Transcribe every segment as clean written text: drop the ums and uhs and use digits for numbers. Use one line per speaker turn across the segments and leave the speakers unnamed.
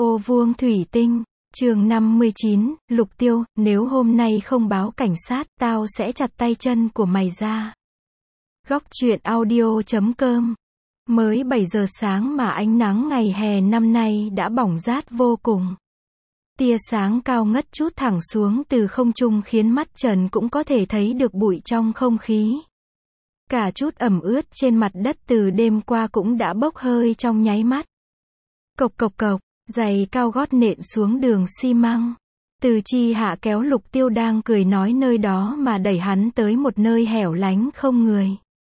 Ô vuông thủy tinh, chương 59, Lục Tiêu, nếu hôm nay không báo cảnh sát, tao sẽ chặt tay chân của mày ra. Góc truyện audio.com. Mới 7 giờ sáng mà ánh nắng ngày hè năm nay đã bỏng rát vô cùng. Tia sáng cao ngất trút thẳng xuống từ không trung khiến mắt Trần cũng có thể thấy được bụi trong không khí. Cả chút ẩm ướt trên mặt đất từ đêm qua cũng đã bốc hơi trong nháy mắt. Cộc cộc cộc, giày cao gót nện xuống đường xi măng. Từ Chi Hạ kéo Lục Tiêu đang cười nói nơi đó mà đẩy hắn tới một nơi hẻo lánh không người.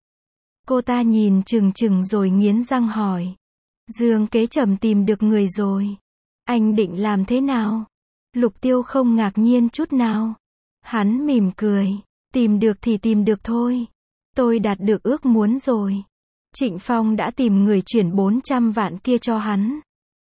Cô ta nhìn chừng chừng rồi nghiến răng hỏi. Dương Kế Trầm tìm được người rồi. Anh định làm thế nào? Lục Tiêu không ngạc nhiên chút nào. Hắn mỉm cười. Tìm được thì tìm được thôi. Tôi đạt được ước muốn rồi. Trịnh Phong đã tìm người chuyển 400 vạn kia cho hắn.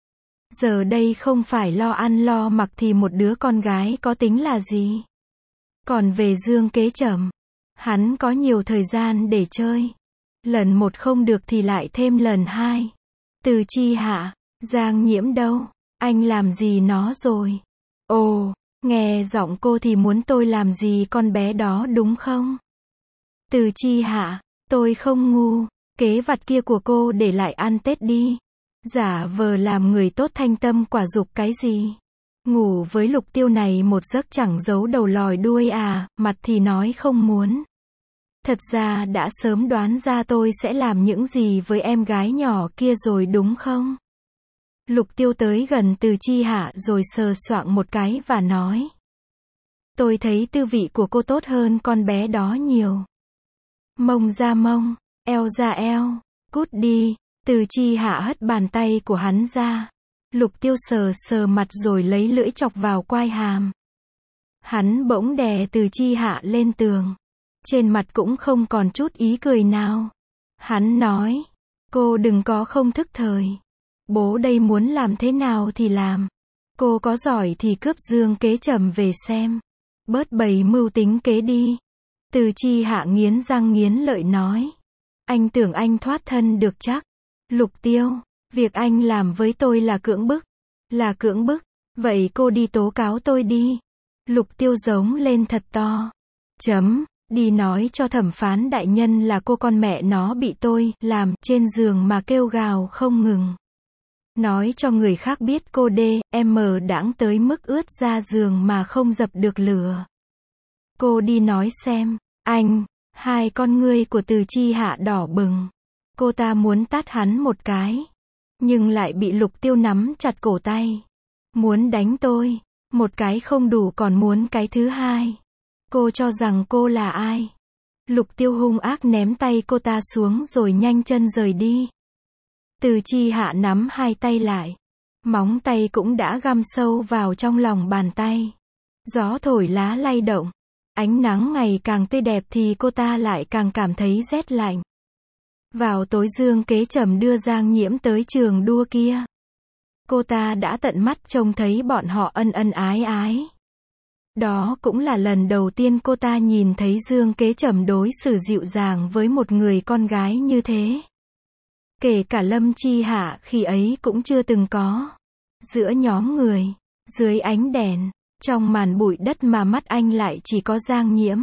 Giờ đây không phải lo ăn lo mặc thì một đứa con gái có tính là gì. Còn về Dương Kế Trầm, hắn có nhiều thời gian để chơi. Lần một không được thì lại thêm lần hai. Từ Chi Hạ, Giang Nhiễm đâu? Anh làm gì nó rồi? Ồ, nghe giọng cô thì muốn tôi làm gì con bé đó đúng không? Từ Chi Hạ, tôi không ngu. Kế vặt kia của cô để lại ăn Tết đi. Giả vờ làm người tốt thanh tâm quả dục cái gì? Ngủ với Lục Tiêu này một giấc chẳng giấu đầu lòi đuôi à, mặt thì nói không muốn. Thật ra đã sớm đoán ra tôi sẽ làm những gì với em gái nhỏ kia rồi đúng không? Lục Tiêu tới gần Từ Chi Hạ rồi sờ soạng một cái và nói. Tôi thấy tư vị của cô tốt hơn con bé đó nhiều. Mông ra mông, eo ra eo, cút đi. Từ Chi Hạ hất bàn tay của hắn ra. Lục Tiêu sờ sờ mặt rồi lấy lưỡi chọc vào quai hàm. Hắn bỗng đè Từ Chi Hạ lên tường. Trên mặt cũng không còn chút ý cười nào. Hắn nói, cô đừng có không thức thời. Bố đây muốn làm thế nào thì làm. Cô có giỏi thì cướp Dương Kế Trầm về xem. Bớt bày mưu tính kế đi. Từ Chi Hạ nghiến răng nghiến lợi nói. Anh tưởng anh thoát thân được chắc. Lục Tiêu, việc anh làm với tôi là cưỡng bức. Là cưỡng bức, vậy cô đi tố cáo tôi đi. Lục Tiêu giống lên thật to. Đi nói cho thẩm phán đại nhân là cô con mẹ nó bị tôi làm trên giường mà kêu gào không ngừng. Nói cho người khác biết cô D.M. đãng tới mức ướt ra giường mà không dập được lửa. Cô đi nói xem, anh, hai con ngươi của Từ Chi Hạ đỏ bừng. Cô ta muốn tát hắn một cái. Nhưng lại bị Lục Tiêu nắm chặt cổ tay. Muốn đánh tôi. Một cái không đủ còn muốn cái thứ hai. Cô cho rằng cô là ai? Lục Tiêu hung ác ném tay cô ta xuống rồi nhanh chân rời đi. Từ Chi Hạ nắm hai tay lại. Móng tay cũng đã găm sâu vào trong lòng bàn tay. Gió thổi lá lay động. Ánh nắng ngày càng tươi đẹp thì cô ta lại càng cảm thấy rét lạnh. Vào tối Dương Kế Trầm đưa Giang Nhiễm tới trường đua kia. Cô ta đã tận mắt trông thấy bọn họ ân ân ái ái. Đó cũng là lần đầu tiên cô ta nhìn thấy Dương Kế Trầm đối xử dịu dàng với một người con gái như thế. Kể cả Lâm Chi Hạ khi ấy cũng chưa từng có. Giữa nhóm người, dưới ánh đèn, trong màn bụi đất mà mắt anh lại chỉ có Giang Nhiễm.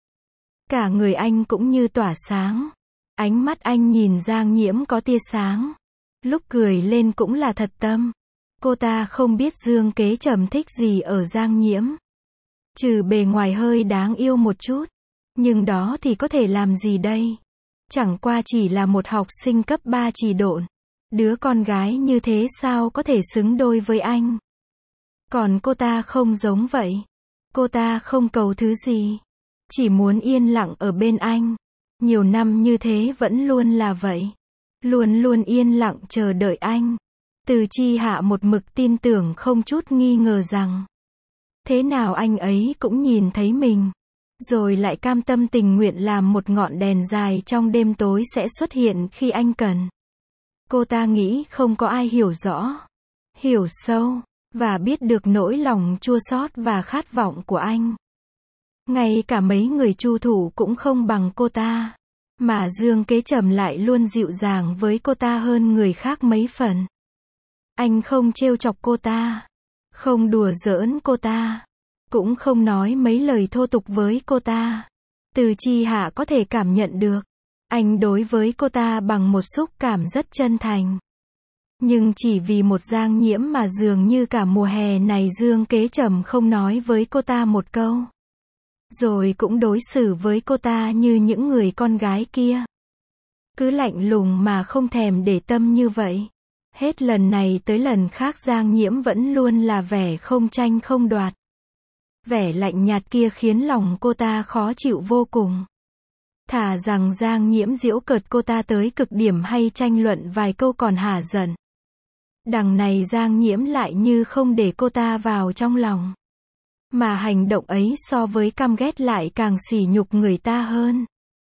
Cả người anh cũng như tỏa sáng. Ánh mắt anh nhìn Giang Nhiễm có tia sáng. Lúc cười lên cũng là thật tâm. Cô ta không biết Dương Kế Trầm thích gì ở Giang Nhiễm. Trừ bề ngoài hơi đáng yêu một chút. Nhưng đó thì có thể làm gì đây? Chẳng qua chỉ là một học sinh cấp 3 chỉ độn. Đứa con gái như thế sao có thể xứng đôi với anh? Còn cô ta không giống vậy. Cô ta không cầu thứ gì. Chỉ muốn yên lặng ở bên anh. Nhiều năm như thế vẫn luôn là vậy. Luôn luôn yên lặng chờ đợi anh. Từ Chi Hạ một mực tin tưởng không chút nghi ngờ rằng. Thế nào anh ấy cũng nhìn thấy mình. Rồi lại cam tâm tình nguyện làm một ngọn đèn dài trong đêm tối sẽ xuất hiện khi anh cần. Cô ta nghĩ không có ai hiểu rõ. Hiểu sâu. Và biết được nỗi lòng chua xót và khát vọng của anh. Ngay cả mấy người chu thủ cũng không bằng cô ta. Mà Dương Kế Trầm lại luôn dịu dàng với cô ta hơn người khác mấy phần. Anh không trêu chọc cô ta, không đùa giỡn cô ta, cũng không nói mấy lời thô tục với cô ta. Từ Chi Hạ có thể cảm nhận được, anh đối với cô ta bằng một xúc cảm rất chân thành. Nhưng chỉ vì một Giang Nhiễm mà dường như cả mùa hè này Dương Kế Trầm không nói với cô ta một câu. Rồi cũng đối xử với cô ta như những người con gái kia. Cứ lạnh lùng mà không thèm để tâm như vậy. Hết lần này tới lần khác Giang Nhiễm vẫn luôn là vẻ không tranh không đoạt. Vẻ lạnh nhạt kia khiến lòng cô ta khó chịu vô cùng. Thà rằng Giang Nhiễm giễu cợt cô ta tới cực điểm hay tranh luận vài câu còn hả giận. Đằng này Giang Nhiễm lại như không để cô ta vào trong lòng. Mà hành động ấy so với căm ghét lại càng sỉ nhục người ta hơn.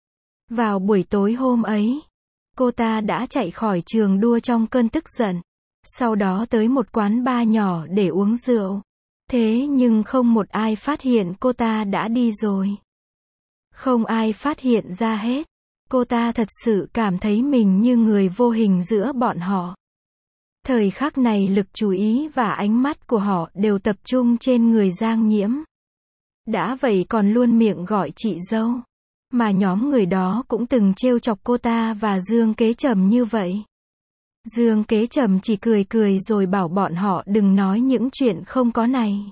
Vào buổi tối hôm ấy, cô ta đã chạy khỏi trường đua trong cơn tức giận. Sau đó tới một quán bar nhỏ để uống rượu. Thế nhưng không một ai phát hiện cô ta đã đi rồi. Không ai phát hiện ra hết. Cô ta thật sự cảm thấy mình như người vô hình giữa bọn họ. Thời khắc này lực chú ý và ánh mắt của họ đều tập trung trên người Giang Nhiễm. Đã vậy còn luôn miệng gọi chị dâu. Mà nhóm người đó cũng từng trêu chọc cô ta và Dương Kế Trầm như vậy. Dương Kế Trầm chỉ cười cười rồi bảo bọn họ đừng nói những chuyện không có này.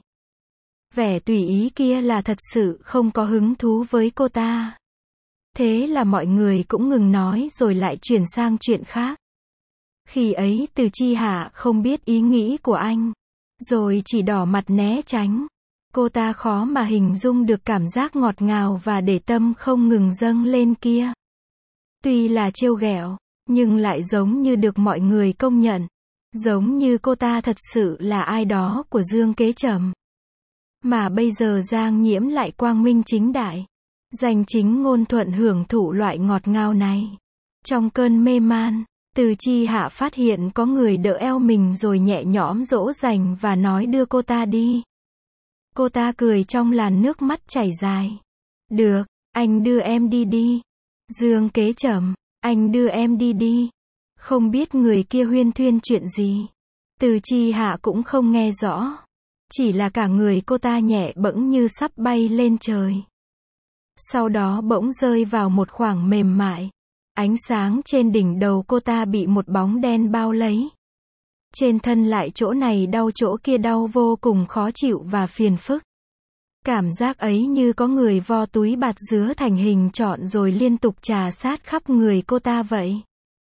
Vẻ tùy ý kia là thật sự không có hứng thú với cô ta. Thế là mọi người cũng ngừng nói rồi lại chuyển sang chuyện khác. Khi ấy Từ Chi Hạ không biết ý nghĩ của anh, rồi chỉ đỏ mặt né tránh. Cô ta khó mà hình dung được cảm giác ngọt ngào và để tâm không ngừng dâng lên kia. Tuy là trêu ghẹo, nhưng lại giống như được mọi người công nhận. Giống như cô ta thật sự là ai đó của Dương Kế Trầm. Mà bây giờ Giang Nhiễm lại quang minh chính đại, danh chính ngôn thuận hưởng thụ loại ngọt ngào này. Trong cơn mê man, Từ Chi Hạ phát hiện có người đỡ eo mình rồi nhẹ nhõm dỗ dành và nói đưa cô ta đi. Cô ta cười trong làn nước mắt chảy dài. Được, anh đưa em đi đi. Dương Kế Trầm, anh đưa em đi đi. Không biết người kia huyên thuyên chuyện gì. Từ Chi Hạ cũng không nghe rõ. Chỉ là cả người cô ta nhẹ bẫng như sắp bay lên trời. Sau đó bỗng rơi vào một khoảng mềm mại. Ánh sáng trên đỉnh đầu cô ta bị một bóng đen bao lấy. Trên thân lại chỗ này đau chỗ kia đau vô cùng khó chịu và phiền phức. Cảm giác ấy như có người vo túi bạt dứa thành hình trọn rồi liên tục trà sát khắp người cô ta vậy.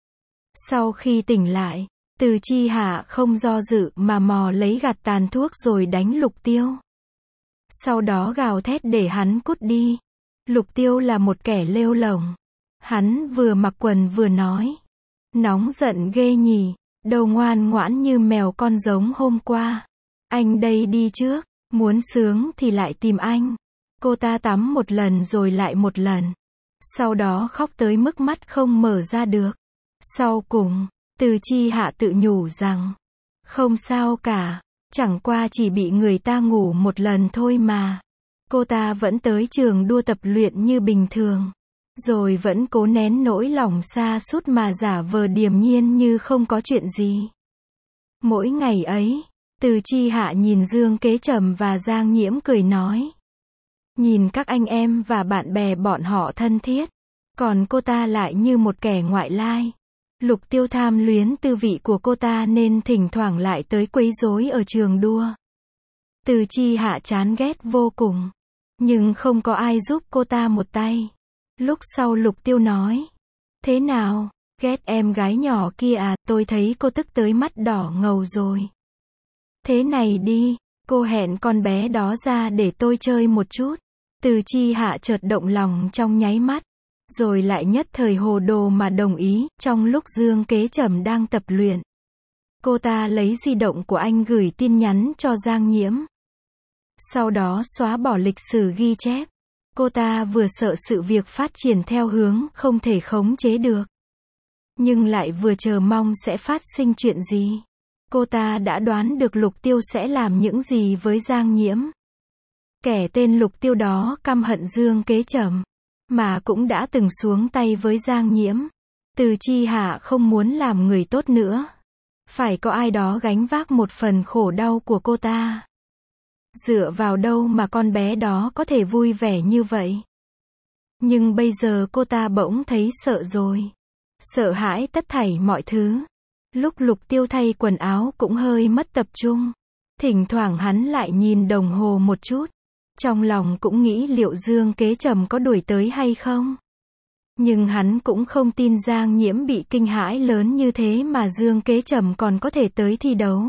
Sau khi tỉnh lại, Từ Chi Hạ không do dự mà mò lấy gạt tàn thuốc rồi đánh Lục Tiêu. Sau đó gào thét để hắn cút đi. Lục Tiêu là một kẻ lêu lổng. Hắn vừa mặc quần vừa nói. Nóng giận ghê nhỉ, đâu ngoan ngoãn như mèo con giống hôm qua. Anh đây đi trước, muốn sướng thì lại tìm anh. Cô ta tắm một lần rồi lại một lần. Sau đó khóc tới mức mắt không mở ra được. Sau cùng, Từ Chi Hạ tự nhủ rằng, không sao cả, chẳng qua chỉ bị người ta ngủ một lần thôi mà. Cô ta vẫn tới trường đua tập luyện như bình thường. Rồi vẫn cố nén nỗi lòng sa sút mà giả vờ điềm nhiên như không có chuyện gì. Mỗi ngày ấy, Từ Chi Hạ nhìn Dương Kế Trầm và Giang Nhiễm cười nói. Nhìn các anh em và bạn bè bọn họ thân thiết. Còn cô ta lại như một kẻ ngoại lai. Lục Tiêu tham luyến tư vị của cô ta nên thỉnh thoảng lại tới quấy rối ở trường đua. Từ Chi Hạ chán ghét vô cùng. Nhưng không có ai giúp cô ta một tay. Lúc sau Lục Tiêu nói. Thế nào, ghét em gái nhỏ kia à, tôi thấy cô tức tới mắt đỏ ngầu rồi. Thế này đi, cô hẹn con bé đó ra để tôi chơi một chút. Từ Chi Hạ chợt động lòng trong nháy mắt. Rồi lại nhất thời hồ đồ mà đồng ý, trong lúc Dương Kế Trầm đang tập luyện. Cô ta lấy di động của anh gửi tin nhắn cho Giang Nhiễm. Sau đó xóa bỏ lịch sử ghi chép. Cô ta vừa sợ sự việc phát triển theo hướng không thể khống chế được. Nhưng lại vừa chờ mong sẽ phát sinh chuyện gì. Cô ta đã đoán được Lục Tiêu sẽ làm những gì với Giang Nhiễm. Kẻ tên Lục Tiêu đó căm hận Dương Kế Trầm. Mà cũng đã từng xuống tay với Giang Nhiễm. Từ Chi Hạ không muốn làm người tốt nữa. Phải có ai đó gánh vác một phần khổ đau của cô ta. Dựa vào đâu mà con bé đó có thể vui vẻ như vậy? Nhưng bây giờ cô ta bỗng thấy sợ rồi. Sợ hãi tất thảy mọi thứ. Lúc Lục Tiêu thay quần áo cũng hơi mất tập trung. Thỉnh thoảng hắn lại nhìn đồng hồ một chút. Trong lòng cũng nghĩ liệu Dương Kế Trầm có đuổi tới hay không. Nhưng hắn cũng không tin Giang Nhiễm bị kinh hãi lớn như thế mà Dương Kế Trầm còn có thể tới thi đấu.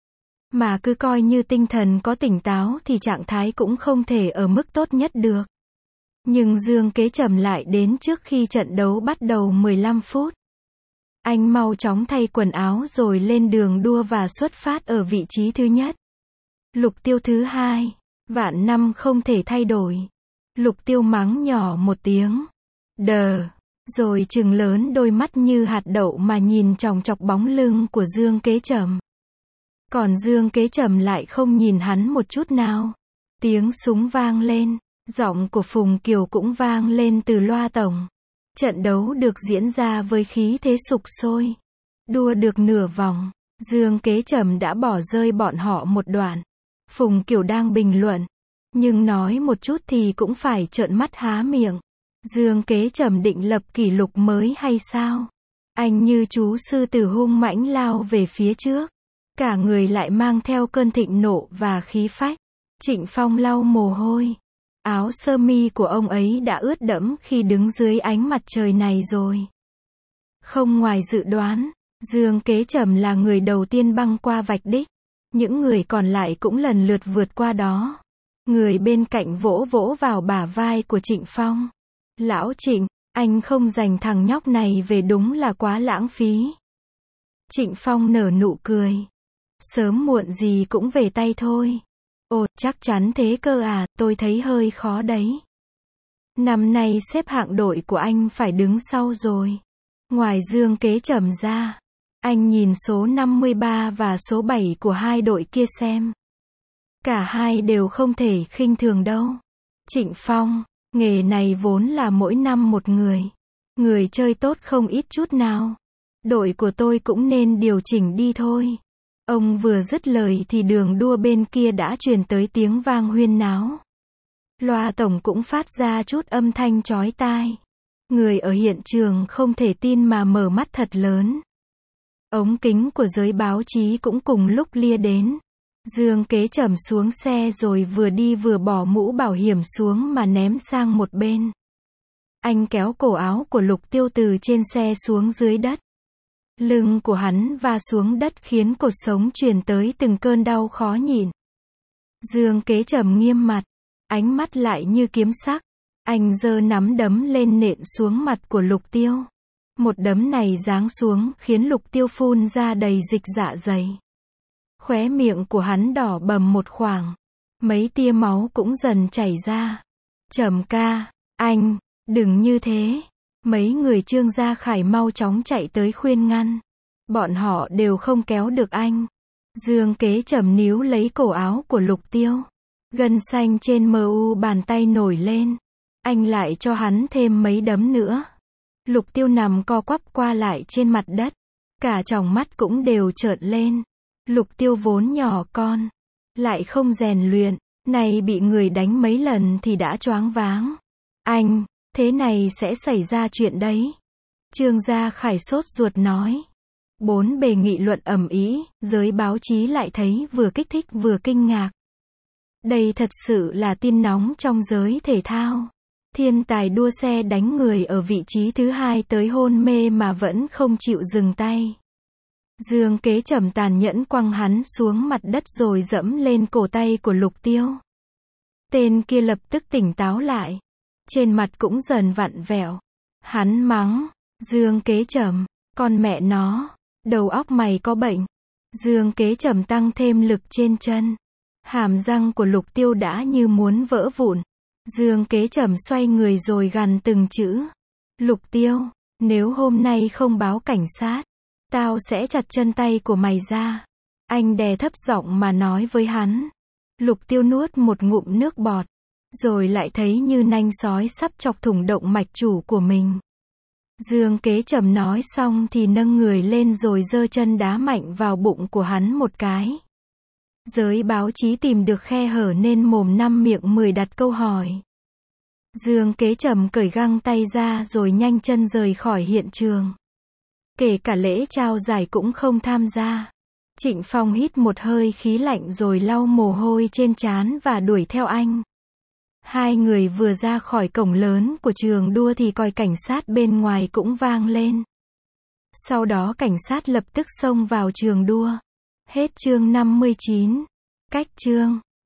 Mà cứ coi như tinh thần có tỉnh táo thì trạng thái cũng không thể ở mức tốt nhất được. Nhưng Dương Kế Trầm lại đến trước khi trận đấu bắt đầu 15 phút. Anh mau chóng thay quần áo rồi lên đường đua và xuất phát ở vị trí thứ nhất. Lục Tiêu thứ hai. Vạn năm không thể thay đổi. Lục Tiêu mắng nhỏ một tiếng. Đờ. Rồi trừng lớn đôi mắt như hạt đậu mà nhìn chòng chọc bóng lưng của Dương Kế Trầm. Còn Dương Kế Trầm lại không nhìn hắn một chút nào. Tiếng súng vang lên. Giọng của Phùng Kiều cũng vang lên từ loa tổng. Trận đấu được diễn ra với khí thế sục sôi. Đua được nửa vòng. Dương Kế Trầm đã bỏ rơi bọn họ một đoạn. Phùng Kiều đang bình luận. Nhưng nói một chút thì cũng phải trợn mắt há miệng. Dương Kế Trầm định lập kỷ lục mới hay sao? Anh như chú sư tử hung mãnh lao về phía trước. Cả người lại mang theo cơn thịnh nộ và khí phách. Trịnh Phong lau mồ hôi. Áo sơ mi của ông ấy đã ướt đẫm khi đứng dưới ánh mặt trời này rồi. Không ngoài dự đoán, Dương Kế Trầm là người đầu tiên băng qua vạch đích. Những người còn lại cũng lần lượt vượt qua đó. Người bên cạnh vỗ vỗ vào bả vai của Trịnh Phong. Lão Trịnh, anh không giành thằng nhóc này về đúng là quá lãng phí. Trịnh Phong nở nụ cười. Sớm muộn gì cũng về tay thôi. Ồ, chắc chắn thế cơ à, tôi thấy hơi khó đấy. Năm nay xếp hạng đội của anh phải đứng sau rồi. Ngoài Dương Kế Trầm ra, anh nhìn số 53 và số 7 của hai đội kia xem. Cả hai đều không thể khinh thường đâu. Trịnh Phong, nghề này vốn là mỗi năm một người. Người chơi tốt không ít chút nào. Đội của tôi cũng nên điều chỉnh đi thôi. Ông vừa dứt lời thì đường đua bên kia đã truyền tới tiếng vang huyên náo. Loa tổng cũng phát ra chút âm thanh chói tai. Người ở hiện trường không thể tin mà mở mắt thật lớn. Ống kính của giới báo chí cũng cùng lúc lia đến. Dương Kế Trầm xuống xe rồi vừa đi vừa bỏ mũ bảo hiểm xuống mà ném sang một bên. Anh kéo cổ áo của Lục Tiêu từ trên xe xuống dưới đất. Lưng của hắn va xuống đất khiến cột sống truyền tới từng cơn đau khó nhịn. Dương Kế Trầm nghiêm mặt, ánh mắt lại như kiếm sắc. Anh giơ nắm đấm lên nện xuống mặt của Lục Tiêu. Một đấm này giáng xuống khiến Lục Tiêu phun ra đầy dịch dạ dày. Khóe miệng của hắn đỏ bầm một khoảng. Mấy tia máu cũng dần chảy ra. Trầm ca, anh, đừng như thế. Mấy người Trương Gia Khải mau chóng chạy tới khuyên ngăn. Bọn họ đều không kéo được anh. Dương Kế Trầm níu lấy cổ áo của Lục Tiêu. Gân xanh trên mu bàn tay nổi lên. Anh lại cho hắn thêm mấy đấm nữa. Lục Tiêu nằm co quắp qua lại trên mặt đất. Cả tròng mắt cũng đều trợn lên. Lục Tiêu vốn nhỏ con. Lại không rèn luyện. Này bị người đánh mấy lần thì đã choáng váng. Anh, thế này sẽ xảy ra chuyện đấy. Trương Gia Khải sốt ruột nói. Bốn bề nghị luận ầm ĩ, giới báo chí lại thấy vừa kích thích vừa kinh ngạc. Đây thật sự là tin nóng trong giới thể thao. Thiên tài đua xe đánh người ở vị trí thứ hai tới hôn mê mà vẫn không chịu dừng tay. Dương Kế Trầm tàn nhẫn quăng hắn xuống mặt đất rồi dẫm lên cổ tay của Lục Tiêu. Tên kia lập tức tỉnh táo lại. Trên mặt cũng dần vặn vẹo. Hắn mắng. Dương Kế Trầm, con mẹ nó, đầu óc mày có bệnh. Dương Kế Trầm tăng thêm lực trên chân. Hàm răng của Lục Tiêu đã như muốn vỡ vụn. Dương Kế Trầm xoay người rồi gằn từng chữ. Lục Tiêu, nếu hôm nay không báo cảnh sát, tao sẽ chặt chân tay của mày ra. Anh đè thấp giọng mà nói với hắn. Lục Tiêu nuốt một ngụm nước bọt. Rồi lại thấy như nanh sói sắp chọc thủng động mạch chủ của mình. Dương Kế Trầm nói xong thì nâng người lên rồi giơ chân đá mạnh vào bụng của hắn một cái. Giới báo chí tìm được khe hở nên mồm năm miệng 10 đặt câu hỏi. Dương Kế Trầm cởi găng tay ra rồi nhanh chân rời khỏi hiện trường. Kể cả lễ trao giải cũng không tham gia. Trịnh Phong hít một hơi khí lạnh rồi lau mồ hôi trên trán và đuổi theo anh. Hai người vừa ra khỏi cổng lớn của trường đua thì còi cảnh sát bên ngoài cũng vang lên. Sau đó cảnh sát lập tức xông vào trường đua. Hết chương 59. Cách chương